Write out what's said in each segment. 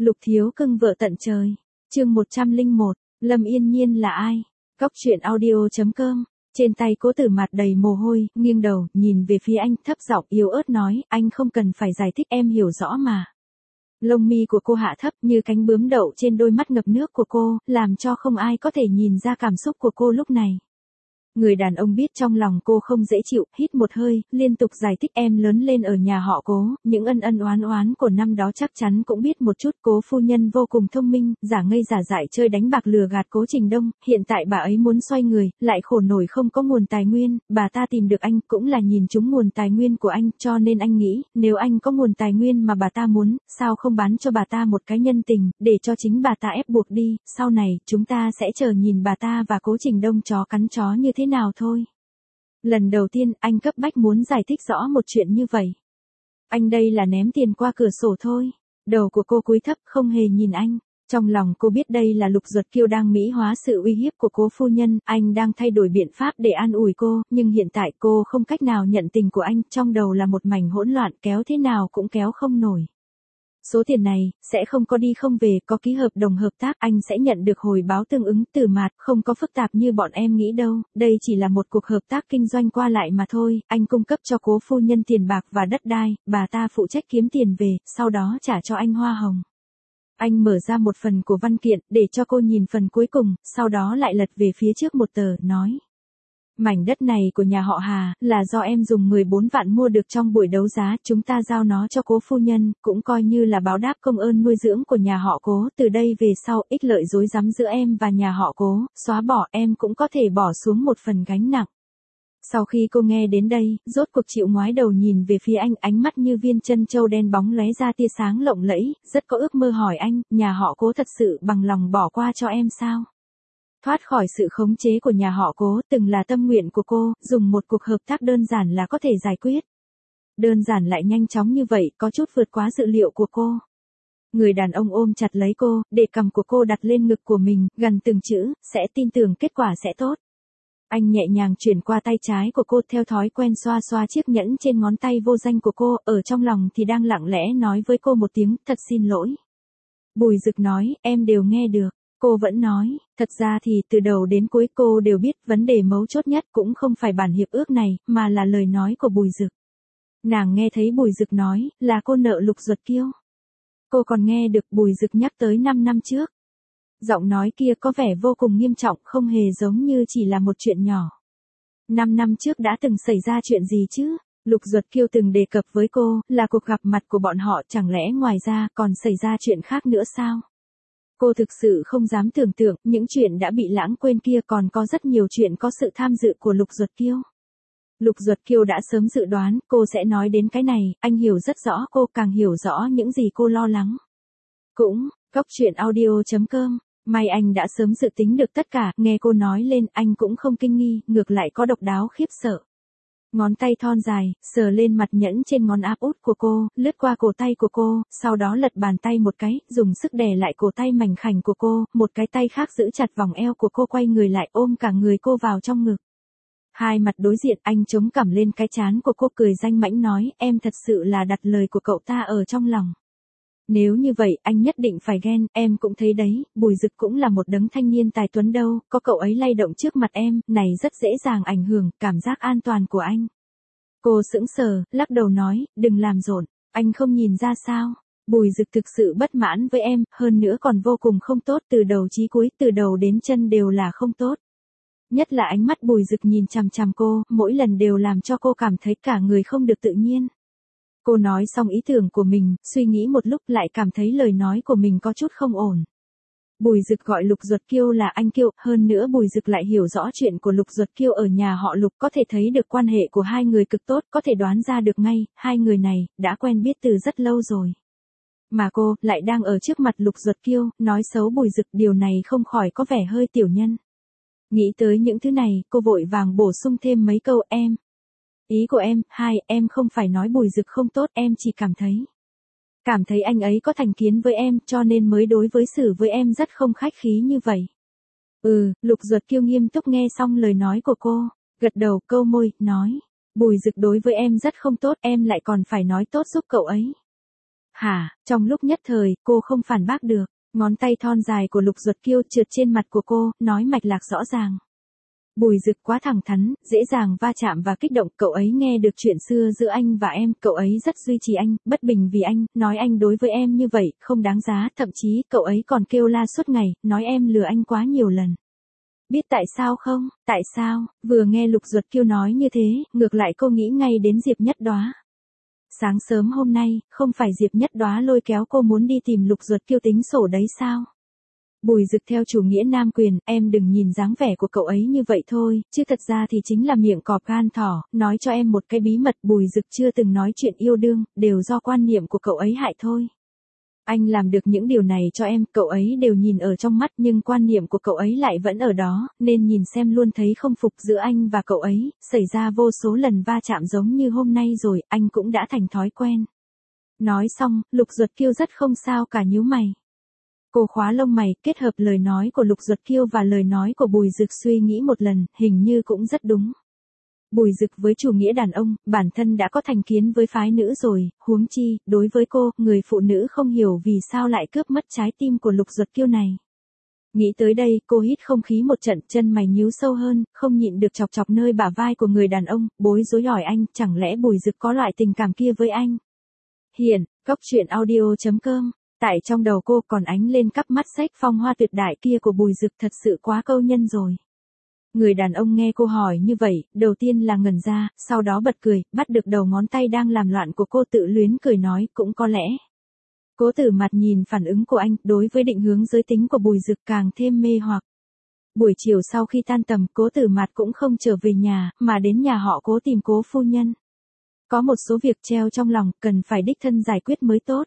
Lục thiếu cưng vợ tận trời. Chương 101, Lâm Yên Nhiên là ai? Góc truyện audio.com. Trên tay Cố Tử Mạt đầy mồ hôi, nghiêng đầu, nhìn về phía anh, thấp giọng yếu ớt nói, anh không cần phải giải thích, em hiểu rõ mà. Lông mi của cô hạ thấp như cánh bướm đậu trên đôi mắt ngập nước của cô, làm cho không ai có thể nhìn ra cảm xúc của cô lúc này. Người đàn ông biết trong lòng cô không dễ chịu, hít một hơi, liên tục giải thích em lớn lên ở nhà họ Cố, những ân oán của năm đó chắc chắn cũng biết một chút. Cố phu nhân vô cùng thông minh, giả ngây giả dại chơi đánh bạc lừa gạt Cố Trình Đông, hiện tại bà ấy muốn xoay người, lại khổ nổi không có nguồn tài nguyên, bà ta tìm được anh cũng là nhìn trúng nguồn tài nguyên của anh, cho nên anh nghĩ, nếu anh có nguồn tài nguyên mà bà ta muốn, sao không bán cho bà ta một cái nhân tình, để cho chính bà ta ép buộc đi, sau này, chúng ta sẽ chờ nhìn bà ta và Cố Trình Đông chó cắn chó như thế nào thôi. Lần đầu tiên anh cấp bách muốn giải thích rõ một chuyện như vậy. Anh đây là ném tiền qua cửa sổ thôi. Đầu của cô cúi thấp không hề nhìn anh. Trong lòng cô biết đây là Lục Duật Kiêu đang mỹ hóa sự uy hiếp của Cố phu nhân, anh đang thay đổi biện pháp để an ủi cô, nhưng hiện tại cô không cách nào nhận tình của anh, trong đầu là một mảnh hỗn loạn, kéo thế nào cũng kéo không nổi. Số tiền này, sẽ không có đi không về, có ký hợp đồng hợp tác, anh sẽ nhận được hồi báo tương ứng. Từ Mạt, không có phức tạp như bọn em nghĩ đâu, đây chỉ là một cuộc hợp tác kinh doanh qua lại mà thôi, anh cung cấp cho Cố phu nhân tiền bạc và đất đai, bà ta phụ trách kiếm tiền về, sau đó trả cho anh hoa hồng. Anh mở ra một phần của văn kiện, để cho cô nhìn phần cuối cùng, sau đó lại lật về phía trước một tờ, nói. Mảnh đất này của nhà họ Hà, là do em dùng 14 vạn mua được trong buổi đấu giá, chúng ta giao nó cho Cố phu nhân, cũng coi như là báo đáp công ơn nuôi dưỡng của nhà họ Cố, từ đây về sau, ích lợi rối rắm giữa em và nhà họ Cố, xóa bỏ, em cũng có thể bỏ xuống một phần gánh nặng. Sau khi cô nghe đến đây, rốt cuộc chịu ngoái đầu nhìn về phía anh, ánh mắt như viên chân châu đen bóng lóe ra tia sáng lộng lẫy, rất có ước mơ hỏi anh, nhà họ Cố thật sự bằng lòng bỏ qua cho em sao? Thoát khỏi sự khống chế của nhà họ Cố, từng là tâm nguyện của cô, dùng một cuộc hợp tác đơn giản là có thể giải quyết. Đơn giản lại nhanh chóng như vậy, có chút vượt quá dự liệu của cô. Người đàn ông ôm chặt lấy cô, để cằm của cô đặt lên ngực của mình, gần từng chữ, sẽ tin tưởng kết quả sẽ tốt. Anh nhẹ nhàng chuyển qua tay trái của cô, theo thói quen xoa xoa chiếc nhẫn trên ngón tay vô danh của cô, ở trong lòng thì đang lặng lẽ nói với cô một tiếng, thật xin lỗi. Bùi Dực nói, em đều nghe được. Cô vẫn nói, thật ra thì từ đầu đến cuối cô đều biết vấn đề mấu chốt nhất cũng không phải bản hiệp ước này, mà là lời nói của Bùi Dực. Nàng nghe thấy Bùi Dực nói, là cô nợ Lục Duật Kiêu. Cô còn nghe được Bùi Dực nhắc tới 5 năm trước. Giọng nói kia có vẻ vô cùng nghiêm trọng, không hề giống như chỉ là một chuyện nhỏ. 5 năm trước đã từng xảy ra chuyện gì chứ? Lục Duật Kiêu từng đề cập với cô, là cuộc gặp mặt của bọn họ, chẳng lẽ ngoài ra còn xảy ra chuyện khác nữa sao? Cô thực sự không dám tưởng tượng, những chuyện đã bị lãng quên kia còn có rất nhiều chuyện có sự tham dự của Lục Duật Kiêu. Lục Duật Kiêu đã sớm dự đoán, cô sẽ nói đến cái này, anh hiểu rất rõ, cô càng hiểu rõ những gì cô lo lắng. Cũng, góc truyện audio.com, may anh đã sớm dự tính được tất cả, nghe cô nói lên, anh cũng không kinh nghi, ngược lại có độc đáo khiếp sợ. Ngón tay thon dài, sờ lên mặt nhẫn trên ngón áp út của cô, lướt qua cổ tay của cô, sau đó lật bàn tay một cái, dùng sức đè lại cổ tay mảnh khảnh của cô, một cái tay khác giữ chặt vòng eo của cô, quay người lại ôm cả người cô vào trong ngực. Hai mặt đối diện, anh chống cằm lên cái trán của cô, cười danh mãnh nói, em thật sự là đặt lời của cậu ta ở trong lòng. Nếu như vậy, anh nhất định phải ghen, em cũng thấy đấy, Bùi Dực cũng là một đấng thanh niên tài tuấn đâu, có cậu ấy lay động trước mặt em, này rất dễ dàng ảnh hưởng cảm giác an toàn của anh. Cô sững sờ, lắc đầu nói, đừng làm rộn, anh không nhìn ra sao? Bùi Dực thực sự bất mãn với em, hơn nữa còn vô cùng không tốt, từ đầu chí cuối, từ đầu đến chân đều là không tốt. Nhất là ánh mắt Bùi Dực nhìn chằm chằm cô, mỗi lần đều làm cho cô cảm thấy cả người không được tự nhiên. Cô nói xong ý tưởng của mình, suy nghĩ một lúc lại cảm thấy lời nói của mình có chút không ổn. Bùi Dực gọi Lục Duật Kiêu là anh Kiêu, hơn nữa Bùi Dực lại hiểu rõ chuyện của Lục Duật Kiêu ở nhà họ Lục, có thể thấy được quan hệ của hai người cực tốt, có thể đoán ra được ngay, hai người này, đã quen biết từ rất lâu rồi. Mà cô, lại đang ở trước mặt Lục Duật Kiêu, nói xấu Bùi Dực, điều này không khỏi có vẻ hơi tiểu nhân. Nghĩ tới những thứ này, cô vội vàng bổ sung thêm mấy câu, em. Ý của em, em không phải nói Bùi Dực không tốt, em chỉ cảm thấy anh ấy có thành kiến với em, cho nên mới đối với xử với em rất không khách khí như vậy. Lục Duật Kiêu nghiêm túc nghe xong lời nói của cô, gật đầu, câu môi, nói, Bùi Dực đối với em rất không tốt, em lại còn phải nói tốt giúp cậu ấy. Hả, trong lúc nhất thời, cô không phản bác được. Ngón tay thon dài của Lục Duật Kiêu trượt trên mặt của cô, nói mạch lạc rõ ràng. Bùi Dực quá thẳng thắn, dễ dàng va chạm và kích động, cậu ấy nghe được chuyện xưa giữa anh và em, cậu ấy rất duy trì anh, bất bình vì anh, nói anh đối với em như vậy, không đáng giá, thậm chí cậu ấy còn kêu la suốt ngày, nói em lừa anh quá nhiều lần. Biết tại sao không? Tại sao? Vừa nghe Lục Duật Kiêu nói như thế, ngược lại cô nghĩ ngay đến Diệp Nhất Đóa. Sáng sớm hôm nay, không phải Diệp Nhất Đóa lôi kéo cô muốn đi tìm Lục Duật Kiêu tính sổ đấy sao? Bùi Dực theo chủ nghĩa nam quyền, em đừng nhìn dáng vẻ của cậu ấy như vậy thôi, chứ thật ra thì chính là miệng cọp gan thỏ, nói cho em một cái bí mật, Bùi Dực chưa từng nói chuyện yêu đương, đều do quan niệm của cậu ấy hại thôi. Anh làm được những điều này cho em, cậu ấy đều nhìn ở trong mắt nhưng quan niệm của cậu ấy lại vẫn ở đó, nên nhìn xem luôn thấy không phục giữa anh và cậu ấy, xảy ra vô số lần va chạm giống như hôm nay rồi, anh cũng đã thành thói quen. Nói xong, Lục Duật Kiêu rất không sao cả nhíu mày. Cô khóa lông mày, kết hợp lời nói của Lục Duật Kiêu và lời nói của Bùi Dực suy nghĩ một lần, hình như cũng rất đúng. Bùi Dực với chủ nghĩa đàn ông, bản thân đã có thành kiến với phái nữ rồi, huống chi, đối với cô, người phụ nữ không hiểu vì sao lại cướp mất trái tim của Lục Duật Kiêu này. Nghĩ tới đây, cô hít không khí một trận, chân mày nhíu sâu hơn, không nhịn được chọc chọc nơi bả vai của người đàn ông, bối rối hỏi anh, chẳng lẽ Bùi Dực có loại tình cảm kia với anh? Hiện, góc truyện audio.com. Tại trong đầu cô còn ánh lên cắp mắt sách phong hoa tuyệt đại kia của Bùi Dực, thật sự quá câu nhân rồi. Người đàn ông nghe cô hỏi như vậy, đầu tiên là ngẩn ra, sau đó bật cười, bắt được đầu ngón tay đang làm loạn của cô tự luyến cười nói, cũng có lẽ. Cố Tử Mặt nhìn phản ứng của anh, đối với định hướng giới tính của Bùi Dực càng thêm mê hoặc. Buổi chiều sau khi tan tầm, Cố Tử Mặt cũng không trở về nhà, mà đến nhà họ Cố tìm Cố phu nhân. Có một số việc treo trong lòng, cần phải đích thân giải quyết mới tốt.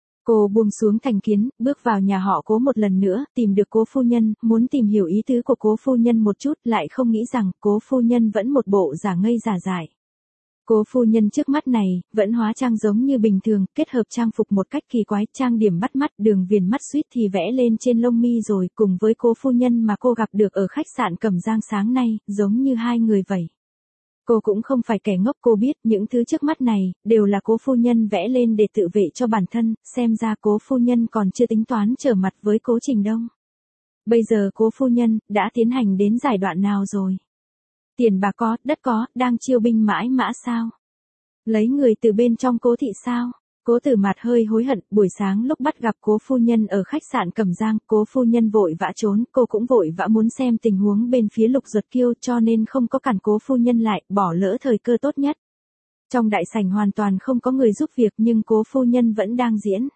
Cô buông xuống thành kiến, bước vào nhà họ Cố một lần nữa, tìm được Cố phu nhân, muốn tìm hiểu ý tứ của Cố phu nhân một chút, lại không nghĩ rằng, Cố phu nhân vẫn một bộ giả ngây giả dại. Cố phu nhân trước mắt này, vẫn hóa trang giống như bình thường, kết hợp trang phục một cách kỳ quái, trang điểm bắt mắt, đường viền mắt suýt thì vẽ lên trên lông mi rồi, cùng với Cố phu nhân mà cô gặp được ở khách sạn Cẩm Giang sáng nay, giống như hai người vậy. Cô cũng không phải kẻ ngốc, cô biết những thứ trước mắt này, đều là Cố phu nhân vẽ lên để tự vệ cho bản thân, xem ra Cố phu nhân còn chưa tính toán trở mặt với Cố Trình Đông. Bây giờ Cố phu nhân, đã tiến hành đến giai đoạn nào rồi? Tiền bạc có, đất có, đang chiêu binh mãi mã sao? Lấy người từ bên trong Cố thị sao? Cố Tử Mặt hơi hối hận, buổi sáng lúc bắt gặp Cố phu nhân ở khách sạn Cẩm Giang, Cố phu nhân vội vã trốn, cô cũng vội vã muốn xem tình huống bên phía Lục Duật Kiêu cho nên không có cản Cố phu nhân lại, bỏ lỡ thời cơ tốt nhất. Trong đại sảnh hoàn toàn không có người giúp việc nhưng Cố phu nhân vẫn đang diễn.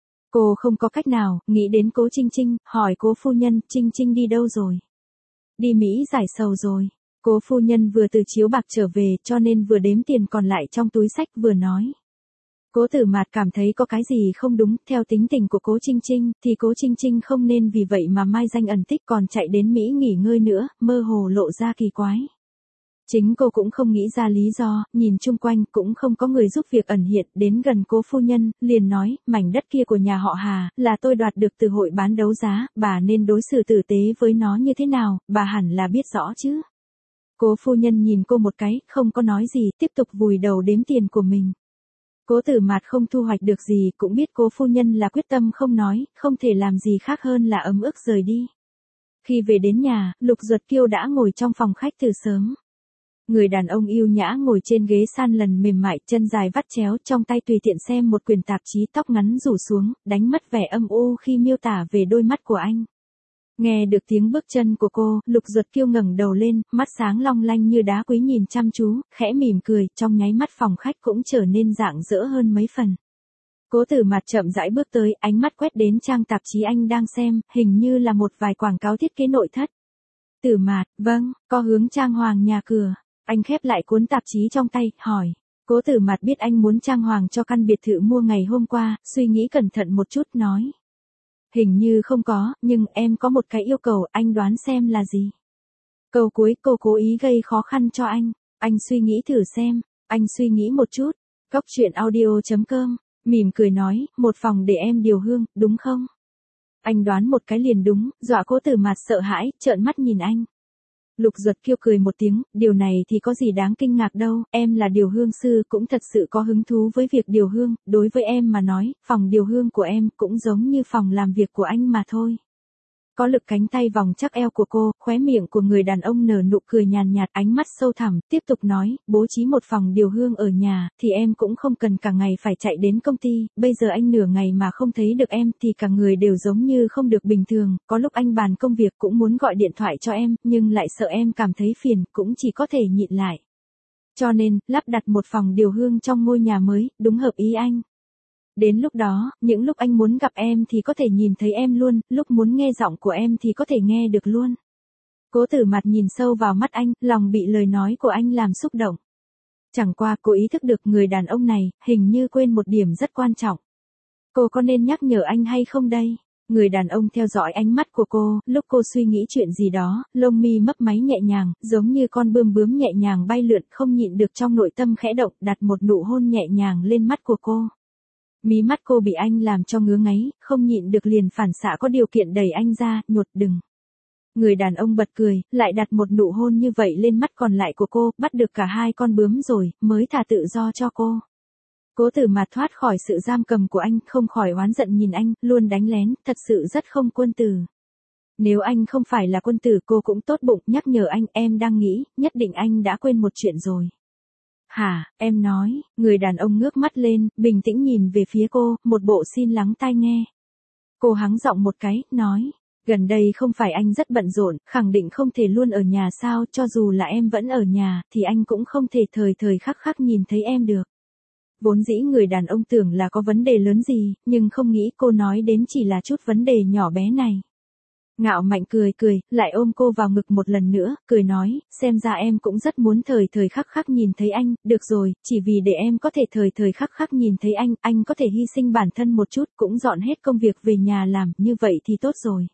Cô không có cách nào, nghĩ đến Cố Trinh Trinh, hỏi Cố phu nhân, Trinh Trinh đi đâu rồi? Đi Mỹ giải sầu rồi. Cố phu nhân vừa từ chiếu bạc trở về cho nên vừa đếm tiền còn lại trong túi sách vừa nói. Cố Tử Mạt cảm thấy có cái gì không đúng, theo tính tình của Cố Trinh Trinh, thì Cố Trinh Trinh không nên vì vậy mà mai danh ẩn tích còn chạy đến Mỹ nghỉ ngơi nữa, mơ hồ lộ ra kỳ quái. Chính cô cũng không nghĩ ra lý do, nhìn chung quanh cũng không có người giúp việc ẩn hiện, đến gần Cố phu nhân, liền nói, mảnh đất kia của nhà họ Hà, là tôi đoạt được từ hội bán đấu giá, bà nên đối xử tử tế với nó như thế nào, bà hẳn là biết rõ chứ. Cố phu nhân nhìn cô một cái, không có nói gì, tiếp tục vùi đầu đếm tiền của mình. Cố Tử Mạt không thu hoạch được gì, cũng biết Cố phu nhân là quyết tâm không nói, không thể làm gì khác hơn là ấm ức rời đi. Khi về đến nhà, Lục Duật Kiêu đã ngồi trong phòng khách từ sớm. Người đàn ông yêu nhã ngồi trên ghế san lần mềm mại, chân dài vắt chéo, trong tay tùy tiện xem một quyển tạp chí, tóc ngắn rủ xuống, đánh mất vẻ âm u khi miêu tả về đôi mắt của anh. Nghe được tiếng bước chân của cô, Lục Duật Kiêu ngẩng đầu lên, mắt sáng long lanh như đá quý nhìn chăm chú, khẽ mỉm cười, trong nháy mắt phòng khách cũng trở nên rạng rỡ hơn mấy phần. Cố Tử Mạt chậm rãi bước tới, ánh mắt quét đến trang tạp chí anh đang xem, hình như là một vài quảng cáo thiết kế nội thất. Tử Mạt, vâng, có hướng trang hoàng nhà cửa. Anh khép lại cuốn tạp chí trong tay, hỏi. Cố Tử Mạt biết anh muốn trang hoàng cho căn biệt thự mua ngày hôm qua, suy nghĩ cẩn thận một chút, nói. Hình như không có, nhưng em có một cái yêu cầu, anh đoán xem là gì. Câu cuối cô cố ý gây khó khăn cho anh suy nghĩ thử xem, anh suy nghĩ một chút. Góc truyện audio.com, mỉm cười nói, một phòng để em điều hương, đúng không? Anh đoán một cái liền đúng, dọa Cố Tử Mạt sợ hãi, trợn mắt nhìn anh. Lục Duật Kiêu cười một tiếng, điều này thì có gì đáng kinh ngạc đâu, em là điều hương sư cũng thật sự có hứng thú với việc điều hương, đối với em mà nói, phòng điều hương của em cũng giống như phòng làm việc của anh mà thôi. Có lực cánh tay vòng chắc eo của cô, khóe miệng của người đàn ông nở nụ cười nhàn nhạt, ánh mắt sâu thẳm, tiếp tục nói, bố trí một phòng điều hương ở nhà, thì em cũng không cần cả ngày phải chạy đến công ty, bây giờ anh nửa ngày mà không thấy được em thì cả người đều giống như không được bình thường, có lúc anh bàn công việc cũng muốn gọi điện thoại cho em, nhưng lại sợ em cảm thấy phiền, cũng chỉ có thể nhịn lại. Cho nên, lắp đặt một phòng điều hương trong ngôi nhà mới, đúng hợp ý anh. Đến lúc đó, những lúc anh muốn gặp em thì có thể nhìn thấy em luôn, lúc muốn nghe giọng của em thì có thể nghe được luôn. Cố Tử Mạt nhìn sâu vào mắt anh, lòng bị lời nói của anh làm xúc động. Chẳng qua cô ý thức được người đàn ông này, hình như quên một điểm rất quan trọng. Cô có nên nhắc nhở anh hay không đây? Người đàn ông theo dõi ánh mắt của cô, lúc cô suy nghĩ chuyện gì đó, lông mi mấp máy nhẹ nhàng, giống như con bươm bướm nhẹ nhàng bay lượn, không nhịn được trong nội tâm khẽ động, đặt một nụ hôn nhẹ nhàng lên mắt của cô. Mí mắt cô bị anh làm cho ngứa ngáy, không nhịn được liền phản xạ có điều kiện đẩy anh ra, nhột đừng. Người đàn ông bật cười, lại đặt một nụ hôn như vậy lên mắt còn lại của cô, bắt được cả hai con bướm rồi, mới thả tự do cho cô. Cố Tử Mạt thoát khỏi sự giam cầm của anh, không khỏi oán giận nhìn anh, luôn đánh lén, thật sự rất không quân tử. Nếu anh không phải là quân tử cô cũng tốt bụng nhắc nhở anh, em đang nghĩ, nhất định anh đã quên một chuyện rồi. Hả, em nói, người đàn ông ngước mắt lên, bình tĩnh nhìn về phía cô, một bộ xin lắng tai nghe. Cô hắng giọng một cái, nói, gần đây không phải anh rất bận rộn, khẳng định không thể luôn ở nhà sao, cho dù là em vẫn ở nhà, thì anh cũng không thể thời thời khắc khắc nhìn thấy em được. Vốn dĩ người đàn ông tưởng là có vấn đề lớn gì, nhưng không nghĩ cô nói đến chỉ là chút vấn đề nhỏ bé này. Ngạo Mạnh cười cười, lại ôm cô vào ngực một lần nữa, cười nói, xem ra em cũng rất muốn thời thời khắc khắc nhìn thấy anh, được rồi, chỉ vì để em có thể thời thời khắc khắc nhìn thấy anh có thể hy sinh bản thân một chút, cũng dọn hết công việc về nhà làm, như vậy thì tốt rồi.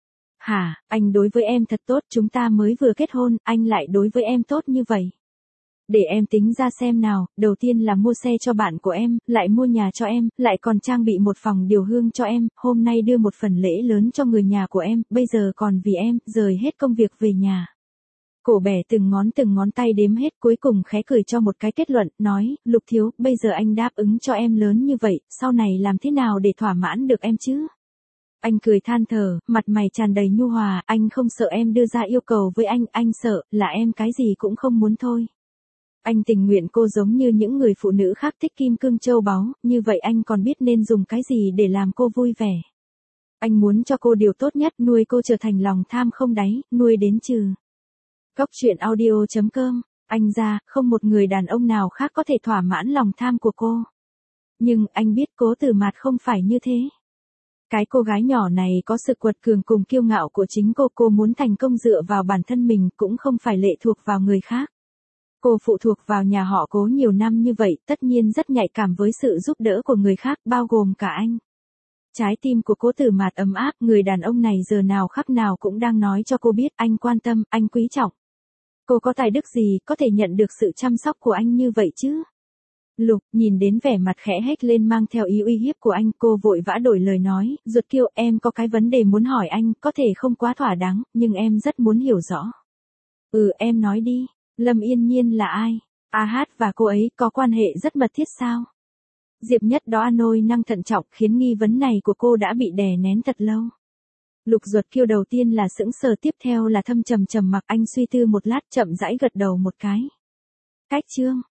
Hả, anh đối với em thật tốt, chúng ta mới vừa kết hôn, anh lại đối với em tốt như vậy. Để em tính ra xem nào, đầu tiên là mua xe cho bạn của em, lại mua nhà cho em, lại còn trang bị một phòng điều hương cho em, hôm nay đưa một phần lễ lớn cho người nhà của em, bây giờ còn vì em, rời hết công việc về nhà. Cổ bẻ từng ngón tay đếm hết, cuối cùng khẽ cười cho một cái kết luận, nói, Lục thiếu, bây giờ anh đáp ứng cho em lớn như vậy, sau này làm thế nào để thỏa mãn được em chứ? Anh cười than thở, mặt mày tràn đầy nhu hòa, anh không sợ em đưa ra yêu cầu với anh sợ là em cái gì cũng không muốn thôi. Anh tình nguyện cô giống như những người phụ nữ khác thích kim cương châu báu, như vậy anh còn biết nên dùng cái gì để làm cô vui vẻ. Anh muốn cho cô điều tốt nhất, nuôi cô trở thành lòng tham không đáy, nuôi đến trừ. Cốc truyện audio.com, anh ra, không một người đàn ông nào khác có thể thỏa mãn lòng tham của cô. Nhưng anh biết Cố Tử Mạt không phải như thế. Cái cô gái nhỏ này có sự quật cường cùng kiêu ngạo của chính cô muốn thành công dựa vào bản thân mình cũng không phải lệ thuộc vào người khác. Cô phụ thuộc vào nhà họ Cố nhiều năm như vậy, tất nhiên rất nhạy cảm với sự giúp đỡ của người khác, bao gồm cả anh. Trái tim của Cố Tử Mạt ấm áp, người đàn ông này giờ nào khắc nào cũng đang nói cho cô biết anh quan tâm, anh quý trọng. Cô có tài đức gì, có thể nhận được sự chăm sóc của anh như vậy chứ? Lục, nhìn đến vẻ mặt khẽ hếch lên mang theo ý uy hiếp của anh, cô vội vã đổi lời nói, Duật Kiêu, em có cái vấn đề muốn hỏi anh, có thể không quá thỏa đáng, nhưng em rất muốn hiểu rõ. Em nói đi. Lâm Yên Nhiên là ai? A Hát và cô ấy có quan hệ rất mật thiết sao? Diệp Nhất đó nôi năng thận trọng khiến nghi vấn này của cô đã bị đè nén thật lâu. Lục Duật Kiêu đầu tiên là sững sờ, tiếp theo là thâm trầm mặc, anh suy tư một lát chậm rãi gật đầu một cái. Cách chương